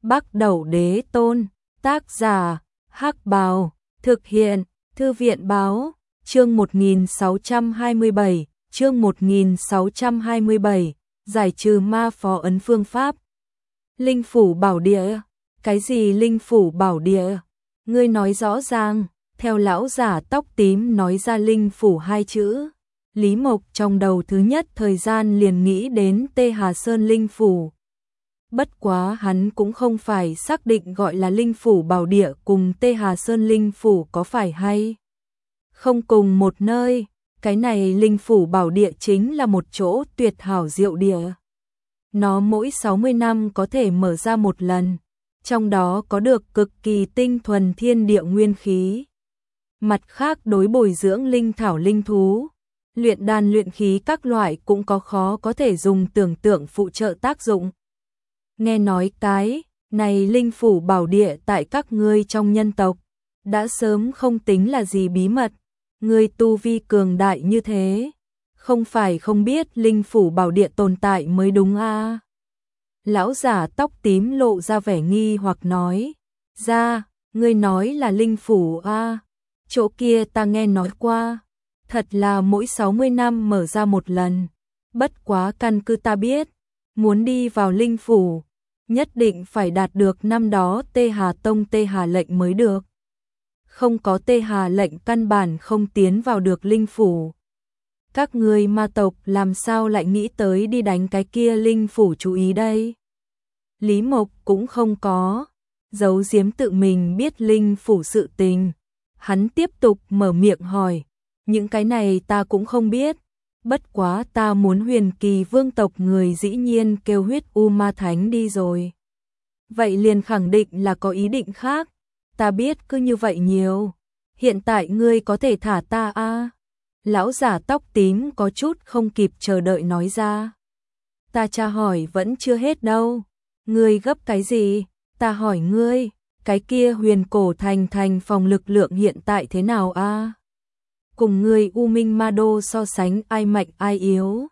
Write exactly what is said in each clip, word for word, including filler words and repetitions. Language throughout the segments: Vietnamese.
Bắc Đẩu Đế Tôn, tác giả, Hắc Bào, thực hiện, Thư viện Báo, chương một nghìn sáu trăm hai mươi bảy, chương một nghìn sáu trăm hai mươi bảy, giải trừ ma phó ấn phương pháp. Linh phủ bảo địa, cái gì linh phủ bảo địa? Ngươi nói rõ ràng, theo lão giả tóc tím nói ra linh phủ hai chữ. Lý Mộc trong đầu thứ nhất thời gian liền nghĩ đến Tê Hà Sơn linh phủ. Bất quá hắn cũng không phải xác định gọi là linh phủ bảo địa cùng Tê Hà Sơn linh phủ có phải hay không cùng một nơi. Cái này linh phủ bảo địa chính là một chỗ tuyệt hảo diệu địa. Nó mỗi sáu mươi năm có thể mở ra một lần, trong đó có được cực kỳ tinh thuần thiên địa nguyên khí. Mặt khác đối bồi dưỡng linh thảo linh thú, luyện đan luyện khí các loại cũng có khó có thể dùng tưởng tượng phụ trợ tác dụng. Nghe nói cái này linh phủ bảo địa tại các ngươi trong nhân tộc đã sớm không tính là gì bí mật. Ngươi tu vi cường đại như thế, không phải không biết linh phủ bảo địa tồn tại mới đúng a? À? Lão giả tóc tím lộ ra vẻ nghi hoặc nói, ra, ngươi nói là linh phủ a? À? Chỗ kia ta nghe nói qua, thật là mỗi sáu mươi năm mở ra một lần. Bất quá căn cứ ta biết, muốn đi vào linh phủ, nhất định phải đạt được năm đó Tê Hà Tông Tê Hà lệnh mới được. Không có Tê Hà lệnh căn bản không tiến vào được linh phủ. Các ngươi ma tộc làm sao lại nghĩ tới đi đánh cái kia linh phủ chú ý đây? Lý Mộc cũng không có giấu giếm tự mình biết linh phủ sự tình. Hắn tiếp tục mở miệng hỏi, những cái này ta cũng không biết. Bất quá ta muốn Huyền Kỳ vương tộc người dĩ nhiên kêu huyết u ma thánh đi rồi. Vậy liền khẳng định là có ý định khác. Ta biết cứ như vậy nhiều. Hiện tại ngươi có thể thả ta a? À? Lão giả tóc tím có chút không kịp chờ đợi nói ra. Ta tra hỏi vẫn chưa hết đâu. Ngươi gấp cái gì? Ta hỏi ngươi, cái kia Huyền Cổ Thành thành phòng lực lượng hiện tại thế nào a? À? Cùng ngươi U Minh Ma Đô so sánh ai mạnh ai yếu?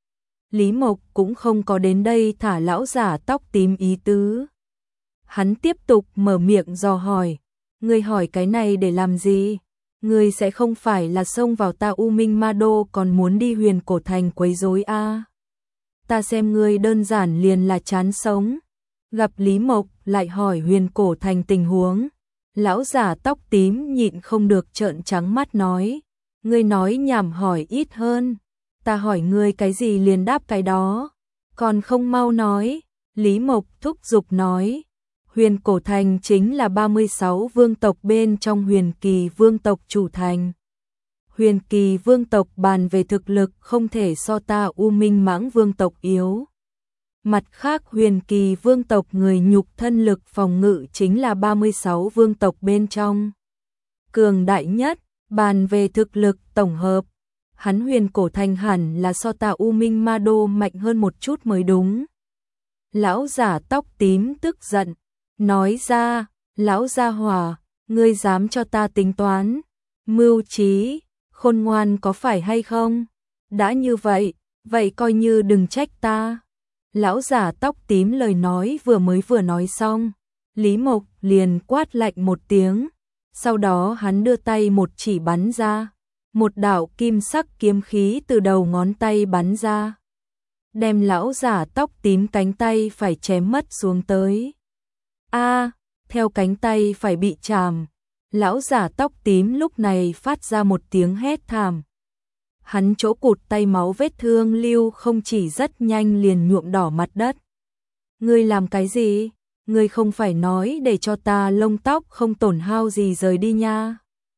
Lý Mộc cũng không có đến đây thả lão giả tóc tím ý tứ. Hắn tiếp tục mở miệng dò hỏi, ngươi hỏi cái này để làm gì? Ngươi sẽ không phải là xông vào ta U Minh Ma Đô còn muốn đi Huyền Cổ Thành quấy rối a? À? Ta xem ngươi đơn giản liền là chán sống. Gặp Lý Mộc lại hỏi Huyền Cổ Thành tình huống, lão giả tóc tím nhịn không được trợn trắng mắt nói, ngươi nói nhảm hỏi ít hơn, ta hỏi ngươi cái gì liền đáp cái đó, còn không mau nói. Lý Mộc thúc giục nói, Huyền Cổ Thành chính là ba mươi sáu vương tộc bên trong Huyền Kỳ vương tộc chủ thành. Huyền Kỳ vương tộc bàn về thực lực không thể so ta U Minh Mãng vương tộc yếu. Mặt khác Huyền Kỳ vương tộc người nhục thân lực phòng ngự chính là ba mươi sáu vương tộc bên trong cường đại nhất. Bàn về thực lực tổng hợp, hắn Huyền Cổ Thành hẳn là so ta U Minh Ma Đô mạnh hơn một chút mới đúng. Lão giả tóc tím tức giận, nói ra, lão gia hỏa, ngươi dám cho ta tính toán, mưu trí, khôn ngoan có phải hay không? Đã như vậy, vậy coi như đừng trách ta. Lão giả tóc tím lời nói vừa mới vừa nói xong, Lý Mộc liền quát lạnh một tiếng. Sau đó hắn đưa tay một chỉ bắn ra, một đạo kim sắc kiếm khí từ đầu ngón tay bắn ra, đem lão giả tóc tím cánh tay phải chém mất xuống tới. A, à, theo cánh tay phải bị chàm, lão giả tóc tím lúc này phát ra một tiếng hét thảm. Hắn chỗ cụt tay máu vết thương lưu không chỉ rất nhanh liền nhuộm đỏ mặt đất. Ngươi làm cái gì? Ngươi không phải nói để cho ta lông tóc không tổn hao gì rời đi nha.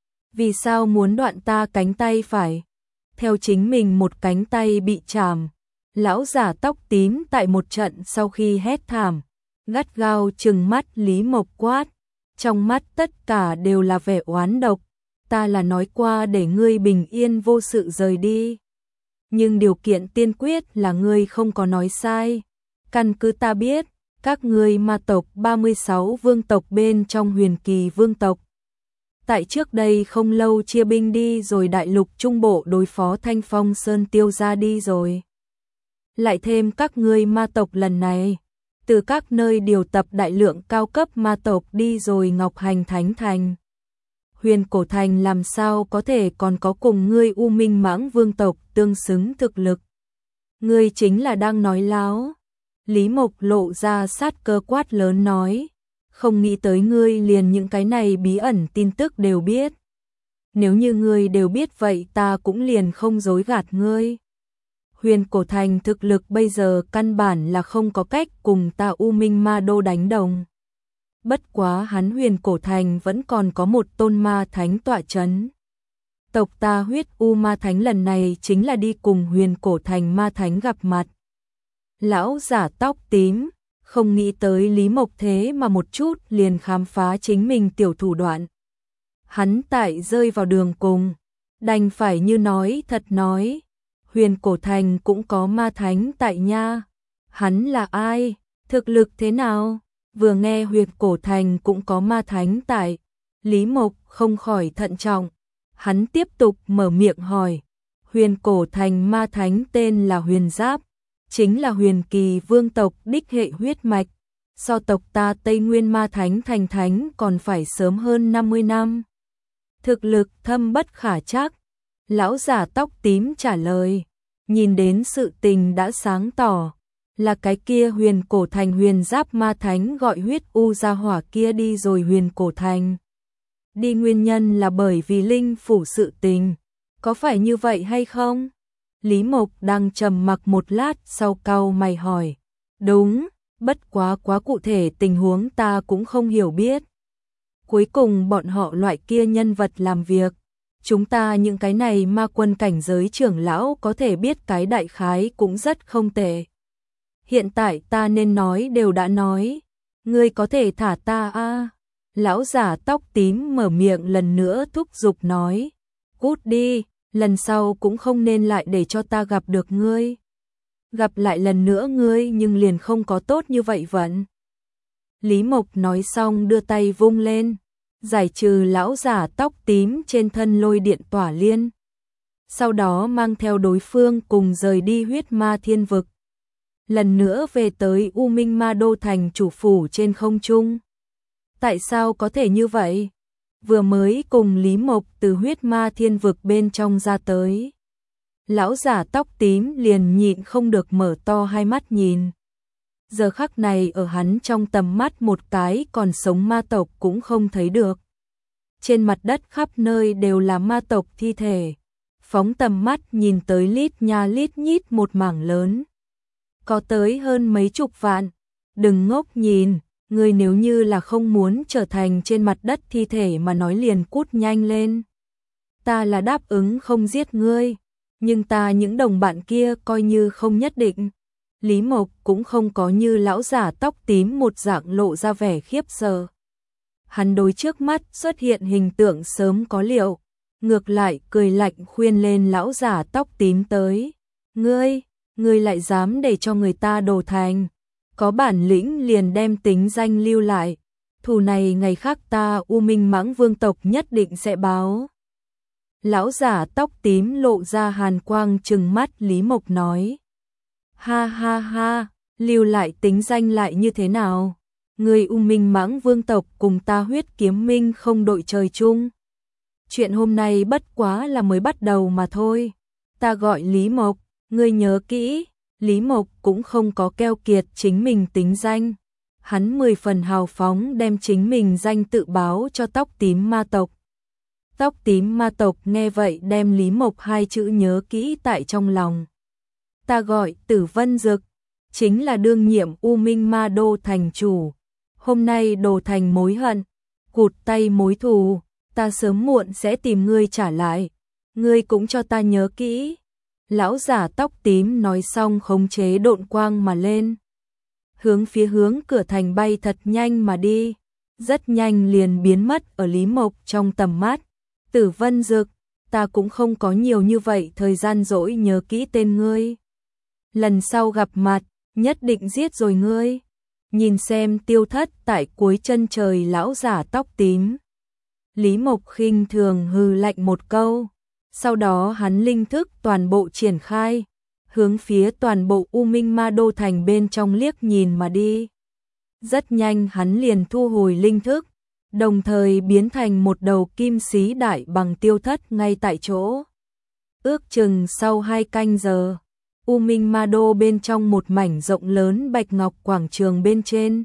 Vì sao muốn đoạn ta cánh tay phải? Theo chính mình một cánh tay bị chàm, lão giả tóc tím tại một trận sau khi hét thảm, gắt gao trừng mắt Lý Mộc quát, trong mắt tất cả đều là vẻ oán độc. Ta là nói qua để ngươi bình yên vô sự rời đi. Nhưng điều kiện tiên quyết là ngươi không có nói sai. Căn cứ ta biết, các ngươi ma tộc ba mươi sáu vương tộc bên trong Huyền Kỳ vương tộc. Tại trước đây không lâu chia binh đi rồi đại lục trung bộ đối phó Thanh Phong Sơn Tiêu gia đi rồi. Lại thêm các ngươi ma tộc lần này, từ các nơi điều tập đại lượng cao cấp ma tộc đi rồi Ngọc Hành Thánh Thành. Huyền Cổ Thành làm sao có thể còn có cùng ngươi U Minh Mãng Vương tộc tương xứng thực lực. Ngươi chính là đang nói láo. Lý Mộc lộ ra sát cơ quát lớn nói, không nghĩ tới ngươi liền những cái này bí ẩn tin tức đều biết. Nếu như ngươi đều biết vậy ta cũng liền không dối gạt ngươi. Huyền Cổ Thành thực lực bây giờ căn bản là không có cách cùng ta U Minh Ma Đô đánh đồng. Bất quá hắn Huyền Cổ Thành vẫn còn có một tôn ma thánh tọa chấn. Tộc ta Huyết U Ma Thánh lần này chính là đi cùng Huyền Cổ Thành ma thánh gặp mặt. Lão giả tóc tím, không nghĩ tới Lý Mộc thế mà một chút liền khám phá chính mình tiểu thủ đoạn. Hắn tại rơi vào đường cùng, đành phải như nói thật nói, Huyền Cổ Thành cũng có ma thánh tại nha. Hắn là ai? Thực lực thế nào? Vừa nghe Huyền Cổ Thành cũng có ma thánh tại, Lý Mộc không khỏi thận trọng. Hắn tiếp tục mở miệng hỏi, Huyền Cổ Thành ma thánh tên là Huyền Giáp, chính là huyền kỳ vương tộc đích hệ huyết mạch, so tộc ta Tây Nguyên ma thánh thành thánh còn phải sớm hơn năm mươi năm. Thực lực thâm bất khả trắc. Lão giả tóc tím trả lời, nhìn đến sự tình đã sáng tỏ, là cái kia Huyền Cổ Thành Huyền Giáp ma thánh gọi huyết u gia hỏa kia đi rồi Huyền Cổ Thành. Đi nguyên nhân là bởi vì linh phủ sự tình, có phải như vậy hay không? Lý Mộc đang trầm mặc một lát sau cau mày hỏi, đúng, bất quá quá cụ thể tình huống ta cũng không hiểu biết. Cuối cùng bọn họ loại kia nhân vật làm việc, chúng ta những cái này ma quân cảnh giới trưởng lão có thể biết cái đại khái cũng rất không tệ. Hiện tại ta nên nói đều đã nói, ngươi có thể thả ta a? Lão giả tóc tím mở miệng lần nữa thúc giục nói, cút đi, lần sau cũng không nên lại để cho ta gặp được ngươi. Gặp lại lần nữa ngươi nhưng liền không có tốt như vậy vẫn. Lý Mộc nói xong đưa tay vung lên, giải trừ lão giả tóc tím trên thân lôi điện tỏa liên. Sau đó mang theo đối phương cùng rời đi huyết ma thiên vực. Lần nữa về tới U Minh Ma Đô thành chủ phủ trên không trung. Tại sao có thể như vậy? Vừa mới cùng Lý Mộc từ huyết ma thiên vực bên trong ra tới. Lão giả tóc tím liền nhịn không được mở to hai mắt nhìn. Giờ khắc này ở hắn trong tầm mắt một cái còn sống ma tộc cũng không thấy được. Trên mặt đất khắp nơi đều là ma tộc thi thể. Phóng tầm mắt nhìn tới lít nha lít nhít một mảng lớn. Có tới hơn mấy chục vạn. Đừng ngốc nhìn, ngươi nếu như là không muốn trở thành trên mặt đất thi thể mà nói liền cút nhanh lên. Ta là đáp ứng không giết ngươi, nhưng ta những đồng bạn kia coi như không nhất định. Lý Mộc cũng không có như lão giả tóc tím một dạng lộ ra vẻ khiếp sợ. Hắn đối trước mắt xuất hiện hình tượng sớm có liệu, ngược lại cười lạnh khuyên lên lão giả tóc tím tới. Ngươi, ngươi lại dám để cho người ta đổ thành, có bản lĩnh liền đem tính danh lưu lại, thù này ngày khác ta U Minh Mãng Vương tộc nhất định sẽ báo. Lão giả tóc tím lộ ra hàn quang trừng mắt Lý Mộc nói. Ha ha ha, lưu lại tính danh lại như thế nào? Người U Minh Mãng Vương tộc cùng ta Huyết Kiếm Minh không đội trời chung. Chuyện hôm nay bất quá là mới bắt đầu mà thôi. Ta gọi Lý Mộc, ngươi nhớ kỹ, Lý Mộc cũng không có keo kiệt chính mình tính danh. Hắn mười phần hào phóng đem chính mình danh tự báo cho tóc tím ma tộc. Tóc tím ma tộc nghe vậy đem Lý Mộc hai chữ nhớ kỹ tại trong lòng. Ta gọi Tử Vân Dực, chính là đương nhiệm U Minh Ma Đô thành chủ. Hôm nay đồ thành mối hận, cụt tay mối thù, ta sớm muộn sẽ tìm ngươi trả lại. Ngươi cũng cho ta nhớ kỹ. Lão giả tóc tím nói xong khống chế độn quang mà lên. Hướng phía hướng cửa thành bay thật nhanh mà đi. Rất nhanh liền biến mất ở Lý Mộc trong tầm mắt. Tử Vân Dực, ta cũng không có nhiều như vậy thời gian dỗi nhớ kỹ tên ngươi. Lần sau gặp mặt, nhất định giết rồi ngươi. Nhìn xem tiêu thất tại cuối chân trời lão giả tóc tím. Lý Mộc khinh thường hừ lạnh một câu. Sau đó hắn linh thức toàn bộ triển khai, hướng phía toàn bộ U Minh Ma Đô thành bên trong liếc nhìn mà đi. Rất nhanh hắn liền thu hồi linh thức, đồng thời biến thành một đầu kim sĩ đại bằng tiêu thất ngay tại chỗ. Ước chừng sau hai canh giờ, U Minh Ma Đô bên trong một mảnh rộng lớn bạch ngọc quảng trường bên trên.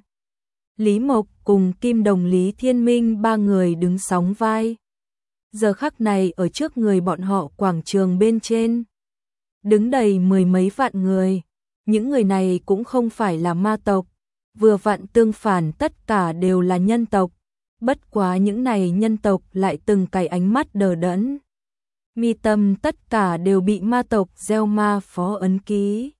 Lý Mộc cùng Kim Đồng Lý Thiên Minh ba người đứng sóng vai. Giờ khắc này ở trước người bọn họ quảng trường bên trên, đứng đầy mười mấy vạn người. Những người này cũng không phải là ma tộc, vừa vặn tương phản tất cả đều là nhân tộc. Bất quá những này nhân tộc lại từng cái ánh mắt đờ đẫn. Mi tâm tất cả đều bị ma tộc gieo ma phó ấn ký.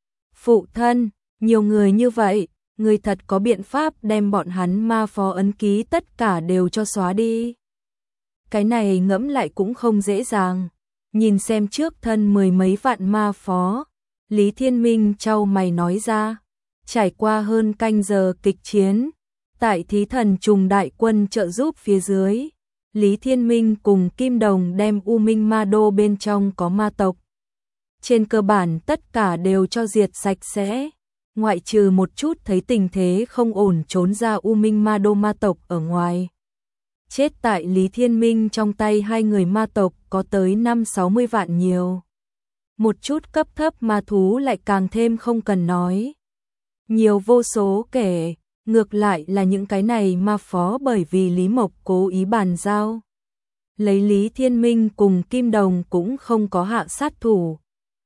Phụ thân, nhiều người như vậy, người thật có biện pháp đem bọn hắn ma phó ấn ký tất cả đều cho xóa đi. Cái này ngẫm lại cũng không dễ dàng. Nhìn xem trước thân mười mấy vạn ma phó, Lý Thiên Minh chau mày nói ra. Trải qua hơn canh giờ kịch chiến, tại Thí Thần Trùng đại quân trợ giúp phía dưới, Lý Thiên Minh cùng Kim Đồng đem U Minh Ma Đô bên trong có ma tộc. Trên cơ bản tất cả đều cho diệt sạch sẽ, ngoại trừ một chút thấy tình thế không ổn trốn ra U Minh Ma Đô ma tộc ở ngoài. Chết tại Lý Thiên Minh trong tay hai người ma tộc có tới năm sáu mươi vạn nhiều. Một chút cấp thấp ma thú lại càng thêm không cần nói. Nhiều vô số kể, ngược lại là những cái này ma phó bởi vì Lý Mộc cố ý bàn giao. Lấy Lý Thiên Minh cùng Kim Đồng cũng không có hạ sát thủ.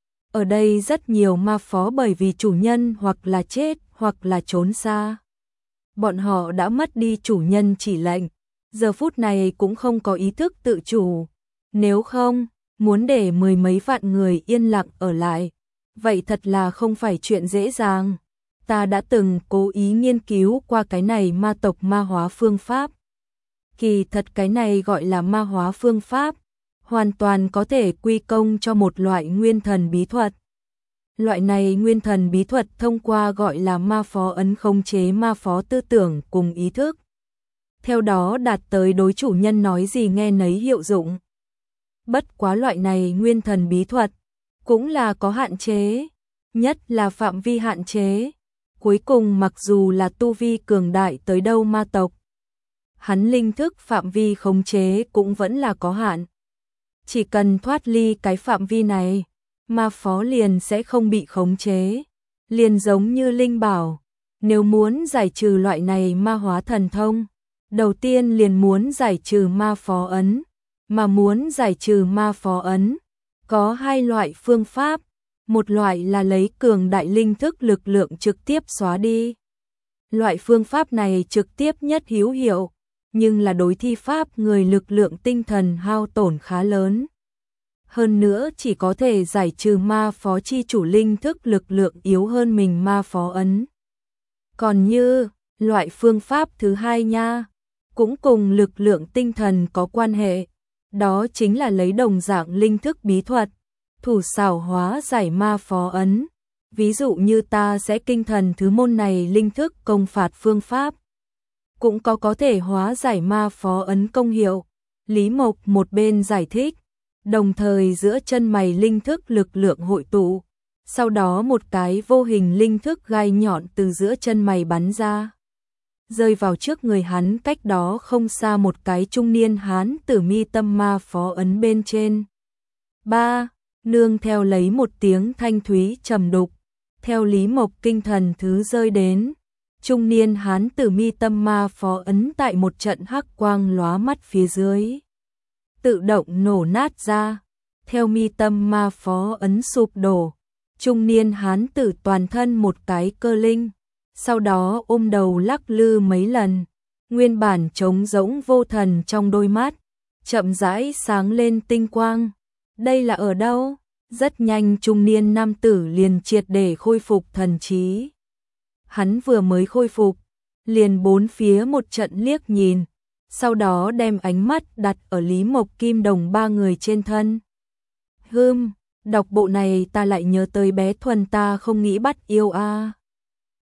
Ở đây rất nhiều ma phó bởi vì chủ nhân hoặc là chết hoặc là trốn xa. Bọn họ đã mất đi chủ nhân chỉ lệnh, giờ phút này cũng không có ý thức tự chủ. Nếu không, muốn để mười mấy vạn người yên lặng ở lại, vậy thật là không phải chuyện dễ dàng. Ta đã từng cố ý nghiên cứu qua cái này ma tộc ma hóa phương pháp. Kỳ thật cái này gọi là ma hóa phương pháp, hoàn toàn có thể quy công cho một loại nguyên thần bí thuật. Loại này nguyên thần bí thuật thông qua gọi là ma phó ấn khống chế ma phó tư tưởng cùng ý thức. Theo đó đạt tới đối chủ nhân nói gì nghe nấy hiệu dụng. Bất quá loại này nguyên thần bí thuật cũng là có hạn chế, nhất là phạm vi hạn chế. Cuối cùng mặc dù là tu vi cường đại tới đâu ma tộc, hắn linh thức phạm vi khống chế cũng vẫn là có hạn. Chỉ cần thoát ly cái phạm vi này, ma phó liền sẽ không bị khống chế. Liền giống như linh bảo, nếu muốn giải trừ loại này ma hóa thần thông, đầu tiên liền muốn giải trừ ma phó ấn. Mà muốn giải trừ ma phó ấn, có hai loại phương pháp. Một loại là lấy cường đại linh thức lực lượng trực tiếp xóa đi. Loại phương pháp này trực tiếp nhất hữu hiệu, nhưng là đối thi pháp người lực lượng tinh thần hao tổn khá lớn. Hơn nữa chỉ có thể giải trừ ma phó chi chủ linh thức lực lượng yếu hơn mình ma phó ấn. Còn như, loại phương pháp thứ hai nha, cũng cùng lực lượng tinh thần có quan hệ, đó chính là lấy đồng dạng linh thức bí thuật, thủ xảo hóa giải ma phó ấn. Ví dụ như ta sẽ kinh thần thứ môn này linh thức công phạt phương pháp, cũng có có thể hóa giải ma phó ấn công hiệu. Lý Mộc một bên giải thích, đồng thời giữa chân mày linh thức lực lượng hội tụ, sau đó một cái vô hình linh thức gai nhọn từ giữa chân mày bắn ra, rơi vào trước người hắn cách đó không xa một cái trung niên hán tử mi tâm ma phó ấn bên trên. Ba, nương theo lấy một tiếng thanh thúy trầm đục, theo Lý Mộc kinh thần thứ rơi đến, trung niên hán tử mi tâm ma phó ấn tại một trận hắc quang lóa mắt phía dưới, tự động nổ nát ra. Theo mi tâm ma phó ấn sụp đổ, trung niên hán tử toàn thân một cái cơ linh, sau đó ôm đầu lắc lư mấy lần, nguyên bản trống rỗng vô thần trong đôi mắt, chậm rãi sáng lên tinh quang. Đây là ở đâu? Rất nhanh trung niên nam tử liền triệt để khôi phục thần trí. Hắn vừa mới khôi phục, liền bốn phía một trận liếc nhìn, sau đó đem ánh mắt đặt ở Lý Mộc Kim Đồng ba người trên thân. Hừm, đọc bộ này ta lại nhớ tới bé Thuần ta không nghĩ bắt yêu a. À.